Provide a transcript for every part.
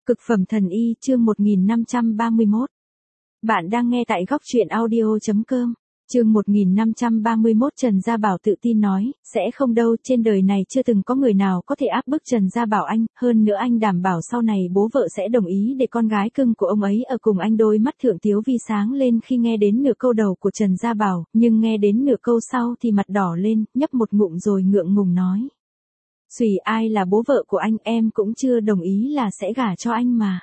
Cực phẩm thần y chương 1531. Bạn đang nghe tại góc truyện audio.com. Chương 1531 Trần Gia Bảo tự tin nói, sẽ không đâu, trên đời này chưa từng có người nào có thể áp bức Trần Gia Bảo anh, hơn nữa anh đảm bảo sau này bố vợ sẽ đồng ý để con gái cưng của ông ấy ở cùng anh. Đôi mắt Thượng Tiếu Vi sáng lên khi nghe đến nửa câu đầu của Trần Gia Bảo, nhưng nghe đến nửa câu sau thì mặt đỏ lên, nhấp một ngụm rồi ngượng ngùng nói. Xùy, ai là bố vợ của anh, em cũng chưa đồng ý là sẽ gả cho anh mà.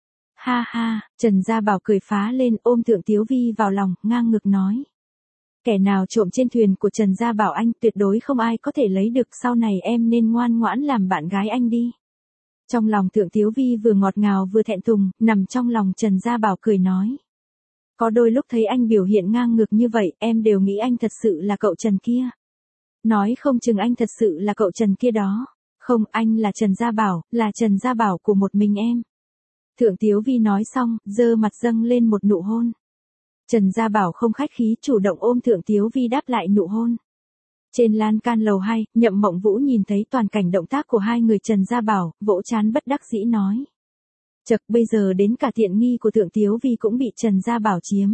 Ha ha, Trần Gia Bảo cười phá lên, ôm Thượng Tiếu Vi vào lòng, ngang ngực nói. Kẻ nào trộm trên thuyền của Trần Gia Bảo anh tuyệt đối không ai có thể lấy được, sau này em nên ngoan ngoãn làm bạn gái anh đi. Trong lòng Thượng Tiếu Vi vừa ngọt ngào vừa thẹn thùng, nằm trong lòng Trần Gia Bảo cười nói. Có đôi lúc thấy anh biểu hiện ngang ngược như vậy, em đều nghĩ anh thật sự là cậu Trần kia. Nói không chừng anh thật sự là cậu Trần kia đó. Không, anh là Trần Gia Bảo, là Trần Gia Bảo của một mình em. Thượng Tiếu Vi nói xong, giơ mặt dâng lên một nụ hôn. Trần Gia Bảo không khách khí, chủ động ôm Thượng Tiếu Vi đáp lại nụ hôn. Trên lan can lầu 2, Nhậm Mộng Vũ nhìn thấy toàn cảnh động tác của hai người Trần Gia Bảo, vỗ trán bất đắc dĩ nói. Chậc, bây giờ đến cả tiện nghi của Thượng Tiếu Vi cũng bị Trần Gia Bảo chiếm.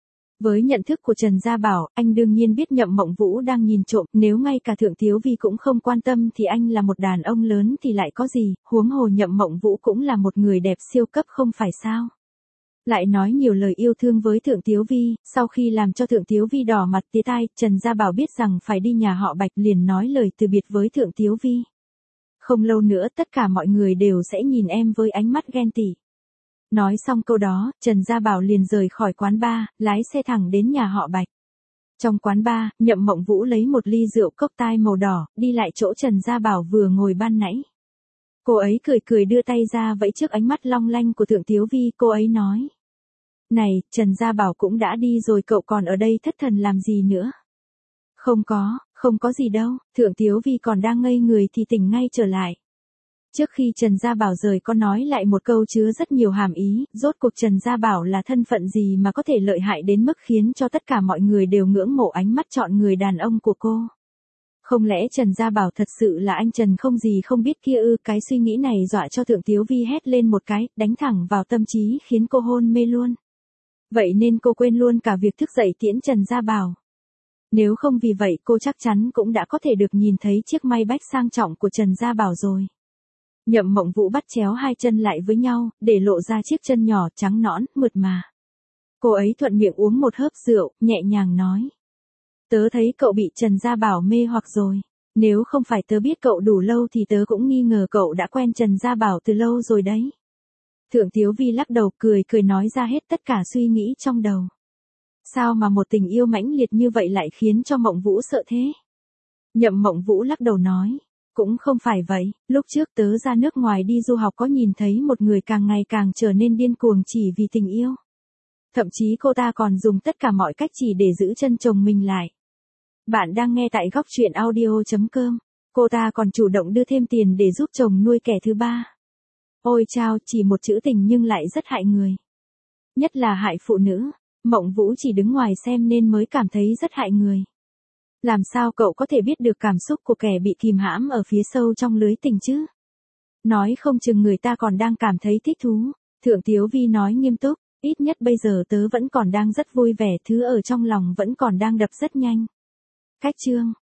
Với nhận thức của Trần Gia Bảo, anh đương nhiên biết Nhậm Mộng Vũ đang nhìn trộm, nếu ngay cả Thượng Tiếu Vi cũng không quan tâm thì anh là một đàn ông lớn thì lại có gì, huống hồ Nhậm Mộng Vũ cũng là một người đẹp siêu cấp không phải sao. Lại nói nhiều lời yêu thương với Thượng Tiếu Vi, sau khi làm cho Thượng Tiếu Vi đỏ mặt tía tai, Trần Gia Bảo biết rằng phải đi nhà họ Bạch liền nói lời từ biệt với Thượng Tiếu Vi. Không lâu nữa tất cả mọi người đều sẽ nhìn em với ánh mắt ghen tị. Nói xong câu đó, Trần Gia Bảo liền rời khỏi quán bar, lái xe thẳng đến nhà họ Bạch. Trong quán bar, Nhậm Mộng Vũ lấy một ly rượu cốc tai màu đỏ, đi lại chỗ Trần Gia Bảo vừa ngồi ban nãy. Cô ấy cười cười đưa tay ra vẫy trước ánh mắt long lanh của Thượng Tiếu Vi, cô ấy nói. Này, Trần Gia Bảo cũng đã đi rồi, cậu còn ở đây thất thần làm gì nữa? Không có gì đâu, Thượng Tiếu Vi còn đang ngây người thì tỉnh ngay trở lại. Trước khi Trần Gia Bảo rời có nói lại một câu chứa rất nhiều hàm ý, rốt cuộc Trần Gia Bảo là thân phận gì mà có thể lợi hại đến mức khiến cho tất cả mọi người đều ngưỡng mộ ánh mắt chọn người đàn ông của cô. Không lẽ Trần Gia Bảo thật sự là anh Trần không gì không biết kia ư? Cái suy nghĩ này dọa cho Thượng Tiếu Vi hét lên một cái, đánh thẳng vào tâm trí khiến cô hôn mê luôn. Vậy nên cô quên luôn cả việc thức dậy tiễn Trần Gia Bảo. Nếu không vì vậy cô chắc chắn cũng đã có thể được nhìn thấy chiếc Maybach sang trọng của Trần Gia Bảo rồi. Nhậm Mộng Vũ bắt chéo hai chân lại với nhau, để lộ ra chiếc chân nhỏ trắng nõn, mượt mà. Cô ấy thuận miệng uống một hớp rượu, nhẹ nhàng nói. Tớ thấy cậu bị Trần Gia Bảo mê hoặc rồi. Nếu không phải tớ biết cậu đủ lâu thì tớ cũng nghi ngờ cậu đã quen Trần Gia Bảo từ lâu rồi đấy. Thượng Tiếu Vi lắc đầu cười nói ra hết tất cả suy nghĩ trong đầu. Sao mà một tình yêu mãnh liệt như vậy lại khiến cho Mộng Vũ sợ thế? Nhậm Mộng Vũ lắc đầu nói. Cũng không phải vậy, lúc trước tớ ra nước ngoài đi du học có nhìn thấy một người càng ngày càng trở nên điên cuồng chỉ vì tình yêu. Thậm chí cô ta còn dùng tất cả mọi cách chỉ để giữ chân chồng mình lại. Bạn đang nghe tại góc truyện audio.com. Cô ta còn chủ động đưa thêm tiền để giúp chồng nuôi kẻ thứ ba. Ôi chao, chỉ một chữ tình nhưng lại rất hại người. Nhất là hại phụ nữ. Mộng Vũ chỉ đứng ngoài xem nên mới cảm thấy rất hại người. Làm sao cậu có thể biết được cảm xúc của kẻ bị kìm hãm ở phía sâu trong lưới tình chứ? Nói không chừng người ta còn đang cảm thấy thích thú. Thượng Tiếu Vi nói nghiêm túc, ít nhất bây giờ tớ vẫn còn đang rất vui vẻ, thứ ở trong lòng vẫn còn đang đập rất nhanh. Cách chương